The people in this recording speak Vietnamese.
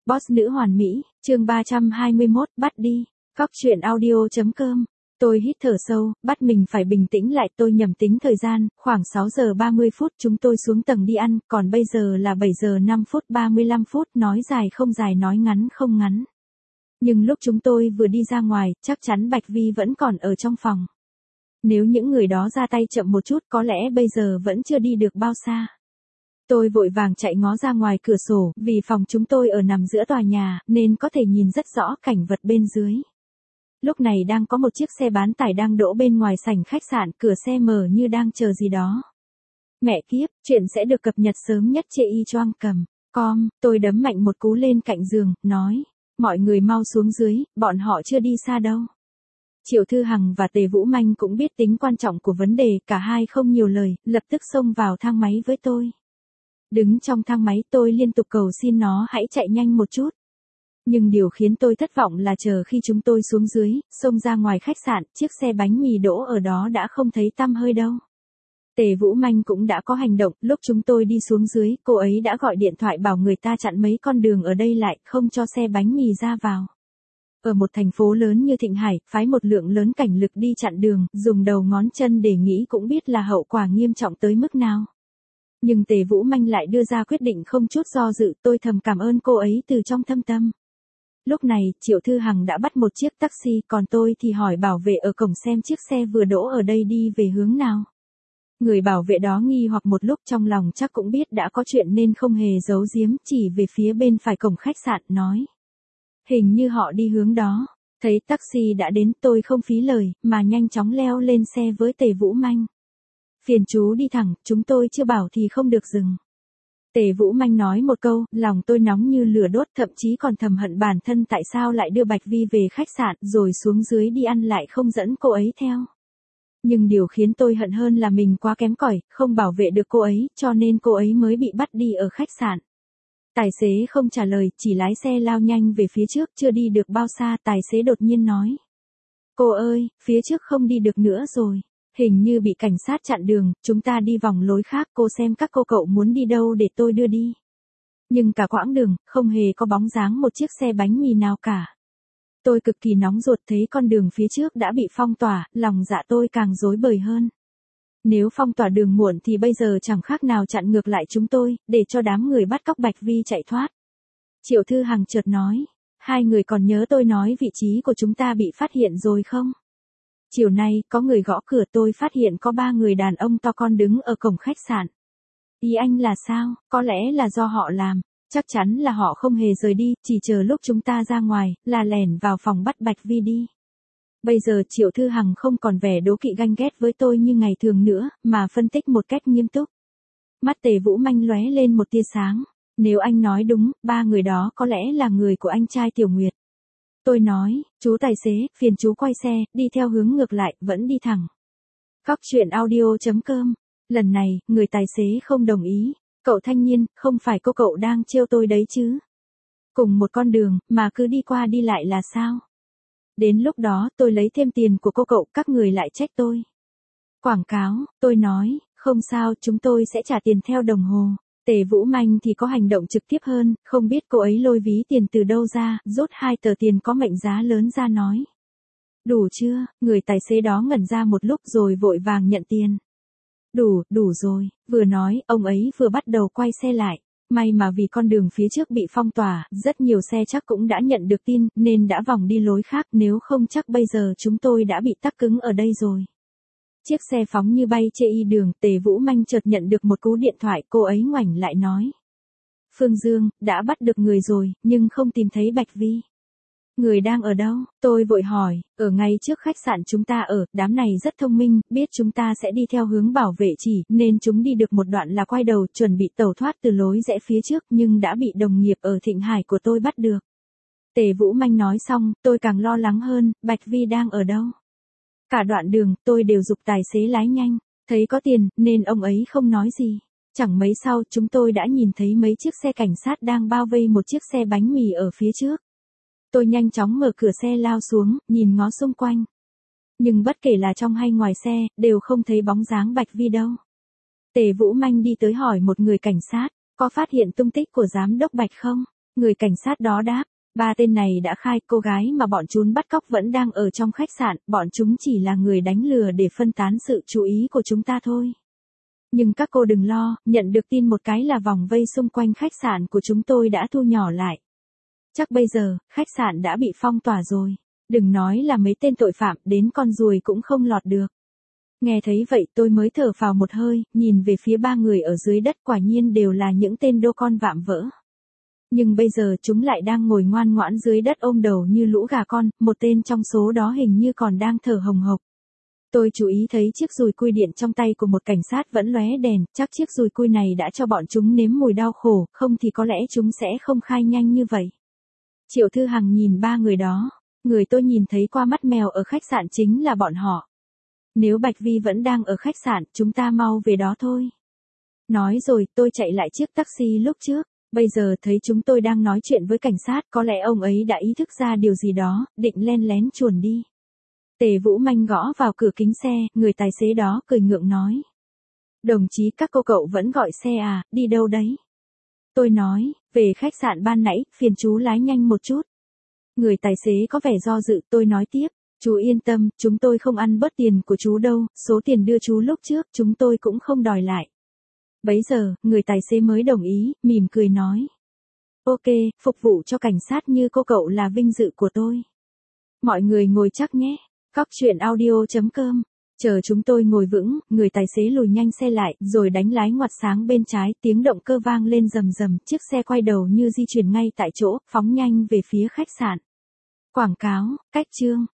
Boss nữ hoàn mỹ, chương 321, bắt đi. Cóc truyện audio.com. Tôi hít thở sâu, bắt mình phải bình tĩnh lại, tôi nhầm tính thời gian, khoảng 6 giờ 30 phút chúng tôi xuống tầng đi ăn, còn bây giờ là 7 giờ 5 phút 35 phút, nói dài không dài nói ngắn không ngắn. Nhưng lúc chúng tôi vừa đi ra ngoài, chắc chắn Bạch Vi vẫn còn ở trong phòng. Nếu những người đó ra tay chậm một chút có lẽ bây giờ vẫn chưa đi được bao xa. Tôi vội vàng chạy ngó ra ngoài cửa sổ, vì phòng chúng tôi ở nằm giữa tòa nhà, nên có thể nhìn rất rõ cảnh vật bên dưới. Lúc này đang có một chiếc xe bán tải đang đỗ bên ngoài sảnh khách sạn, cửa xe mở như đang chờ gì đó. Mẹ kiếp, chuyện sẽ được cập nhật sớm nhất trên y-choang.com. Tôi đấm mạnh một cú lên cạnh giường, nói, mọi người mau xuống dưới, bọn họ chưa đi xa đâu. Triệu Thư Hằng và Tề Vũ Manh cũng biết tính quan trọng của vấn đề, cả hai không nhiều lời, lập tức xông vào thang máy với tôi. Đứng trong thang máy tôi liên tục cầu xin nó hãy chạy nhanh một chút. Nhưng điều khiến tôi thất vọng là chờ khi chúng tôi xuống dưới, xông ra ngoài khách sạn, chiếc xe bánh mì đỗ ở đó đã không thấy tăm hơi đâu. Tề Vũ Manh cũng đã có hành động, lúc chúng tôi đi xuống dưới, cô ấy đã gọi điện thoại bảo người ta chặn mấy con đường ở đây lại, không cho xe bánh mì ra vào. Ở một thành phố lớn như Thịnh Hải, phái một lượng lớn cảnh lực đi chặn đường, dùng đầu ngón chân để nghĩ cũng biết là hậu quả nghiêm trọng tới mức nào. Nhưng Tề Vũ Manh lại đưa ra quyết định không chút do dự, tôi thầm cảm ơn cô ấy từ trong thâm tâm. Lúc này, Triệu Thư Hằng đã bắt một chiếc taxi, còn tôi thì hỏi bảo vệ ở cổng xem chiếc xe vừa đỗ ở đây đi về hướng nào. Người bảo vệ đó nghi hoặc một lúc, trong lòng chắc cũng biết đã có chuyện nên không hề giấu giếm, chỉ về phía bên phải cổng khách sạn, nói. Hình như họ đi hướng đó. Thấy taxi đã đến, tôi không phí lời, mà nhanh chóng leo lên xe với Tề Vũ Manh. Phiền chú đi thẳng, chúng tôi chưa bảo thì không được dừng. Tề Vũ Manh nói một câu, lòng tôi nóng như lửa đốt, thậm chí còn thầm hận bản thân tại sao lại đưa Bạch Vi về khách sạn, rồi xuống dưới đi ăn lại không dẫn cô ấy theo. Nhưng điều khiến tôi hận hơn là mình quá kém cỏi, không bảo vệ được cô ấy, cho nên cô ấy mới bị bắt đi ở khách sạn. Tài xế không trả lời, chỉ lái xe lao nhanh về phía trước, chưa đi được bao xa, tài xế đột nhiên nói. Cô ơi, phía trước không đi được nữa rồi. Hình như bị cảnh sát chặn đường, chúng ta đi vòng lối khác, cô xem các cô cậu muốn đi đâu để tôi đưa đi. Nhưng cả quãng đường, không hề có bóng dáng một chiếc xe bánh mì nào cả. Tôi cực kỳ nóng ruột, thấy con đường phía trước đã bị phong tỏa, lòng dạ tôi càng rối bời hơn. Nếu phong tỏa đường muộn thì bây giờ chẳng khác nào chặn ngược lại chúng tôi, để cho đám người bắt cóc Bạch Vi chạy thoát. Triệu Thư Hằng chợt nói, hai người còn nhớ tôi nói vị trí của chúng ta bị phát hiện rồi không? Chiều nay, có người gõ cửa, tôi phát hiện có 3 người đàn ông to con đứng ở cổng khách sạn. Ý anh là sao? Có lẽ là do họ làm. Chắc chắn là họ không hề rời đi, chỉ chờ lúc chúng ta ra ngoài, là lẻn vào phòng bắt Bạch Vi đi. Bây giờ Triệu Thư Hằng không còn vẻ đố kỵ ganh ghét với tôi như ngày thường nữa, mà phân tích một cách nghiêm túc. Mắt Tề Vũ Manh lóe lên một tia sáng. Nếu anh nói đúng, 3 người đó có lẽ là người của anh trai Tiểu Nguyệt. Tôi nói, chú tài xế, phiền chú quay xe, đi theo hướng ngược lại, vẫn đi thẳng. Cóc truyện audio.com. Lần này, người tài xế không đồng ý. Cậu thanh niên, không phải cô cậu đang trêu tôi đấy chứ? Cùng một con đường, mà cứ đi qua đi lại là sao? Đến lúc đó, tôi lấy thêm tiền của cô cậu, các người lại trách tôi. Quảng cáo, tôi nói, không sao, chúng tôi sẽ trả tiền theo đồng hồ. Tề Vũ Manh thì có hành động trực tiếp hơn, không biết cô ấy lôi ví tiền từ đâu ra, rút 2 tờ tiền có mệnh giá lớn ra nói. Đủ chưa? Người tài xế đó ngẩn ra một lúc rồi vội vàng nhận tiền. Đủ rồi, vừa nói, ông ấy vừa bắt đầu quay xe lại. May mà vì con đường phía trước bị phong tỏa, rất nhiều xe chắc cũng đã nhận được tin, nên đã vòng đi lối khác, nếu không chắc bây giờ chúng tôi đã bị tắc cứng ở đây rồi. Chiếc xe phóng như bay trên y đường, Tề Vũ Manh chợt nhận được một cú điện thoại, cô ấy ngoảnh lại nói. Phương Dương, đã bắt được người rồi, nhưng không tìm thấy Bạch Vi. Người đang ở đâu? Tôi vội hỏi, ở ngay trước khách sạn chúng ta ở, đám này rất thông minh, biết chúng ta sẽ đi theo hướng bảo vệ chỉ, nên chúng đi được một đoạn là quay đầu, chuẩn bị tẩu thoát từ lối rẽ phía trước, nhưng đã bị đồng nghiệp ở Thịnh Hải của tôi bắt được. Tề Vũ Manh nói xong, tôi càng lo lắng hơn, Bạch Vi đang ở đâu? Cả đoạn đường, tôi đều giục tài xế lái nhanh, thấy có tiền, nên ông ấy không nói gì. Chẳng mấy sau, chúng tôi đã nhìn thấy mấy chiếc xe cảnh sát đang bao vây một chiếc xe bánh mì ở phía trước. Tôi nhanh chóng mở cửa xe lao xuống, nhìn ngó xung quanh. Nhưng bất kể là trong hay ngoài xe, đều không thấy bóng dáng Bạch Vi đâu. Tề Vũ Manh đi tới hỏi một người cảnh sát, có phát hiện tung tích của giám đốc Bạch không? Người cảnh sát đó đáp, 3 tên này đã khai cô gái mà bọn chúng bắt cóc vẫn đang ở trong khách sạn, bọn chúng chỉ là người đánh lừa để phân tán sự chú ý của chúng ta thôi. Nhưng các cô đừng lo, nhận được tin một cái là vòng vây xung quanh khách sạn của chúng tôi đã thu nhỏ lại. Chắc bây giờ, khách sạn đã bị phong tỏa rồi. Đừng nói là mấy tên tội phạm, đến con ruồi cũng không lọt được. Nghe thấy vậy tôi mới thở phào một hơi, nhìn về phía 3 người ở dưới đất, quả nhiên đều là những tên đô con vạm vỡ. Nhưng bây giờ chúng lại đang ngồi ngoan ngoãn dưới đất ôm đầu như lũ gà con, một tên trong số đó hình như còn đang thở hồng hộc. Tôi chú ý thấy chiếc dùi cui điện trong tay của một cảnh sát vẫn lóe đèn, chắc chiếc dùi cui này đã cho bọn chúng nếm mùi đau khổ, không thì có lẽ chúng sẽ không khai nhanh như vậy. Triệu Thư Hằng nhìn 3 người đó, người tôi nhìn thấy qua mắt mèo ở khách sạn chính là bọn họ. Nếu Bạch Vi vẫn đang ở khách sạn, chúng ta mau về đó thôi. Nói rồi tôi chạy lại chiếc taxi lúc trước, bây giờ thấy chúng tôi đang nói chuyện với cảnh sát, có lẽ ông ấy đã ý thức ra điều gì đó, định len lén chuồn đi. Tề Vũ Manh gõ vào cửa kính xe, người tài xế đó cười ngượng nói. Đồng chí các cô cậu vẫn gọi xe à, đi đâu đấy? Tôi nói, về khách sạn ban nãy, phiền chú lái nhanh một chút. Người tài xế có vẻ do dự, tôi nói tiếp, chú yên tâm, chúng tôi không ăn bớt tiền của chú đâu, số tiền đưa chú lúc trước, chúng tôi cũng không đòi lại. Bấy giờ, người tài xế mới đồng ý, mỉm cười nói. Ok, phục vụ cho cảnh sát như cô cậu là vinh dự của tôi. Mọi người ngồi chắc nhé. Cóc truyện audio.com. Chờ chúng tôi ngồi vững, người tài xế lùi nhanh xe lại, rồi đánh lái ngoặt sáng bên trái, tiếng động cơ vang lên rầm rầm, chiếc xe quay đầu như di chuyển ngay tại chỗ, phóng nhanh về phía khách sạn. Quảng cáo, cách chương.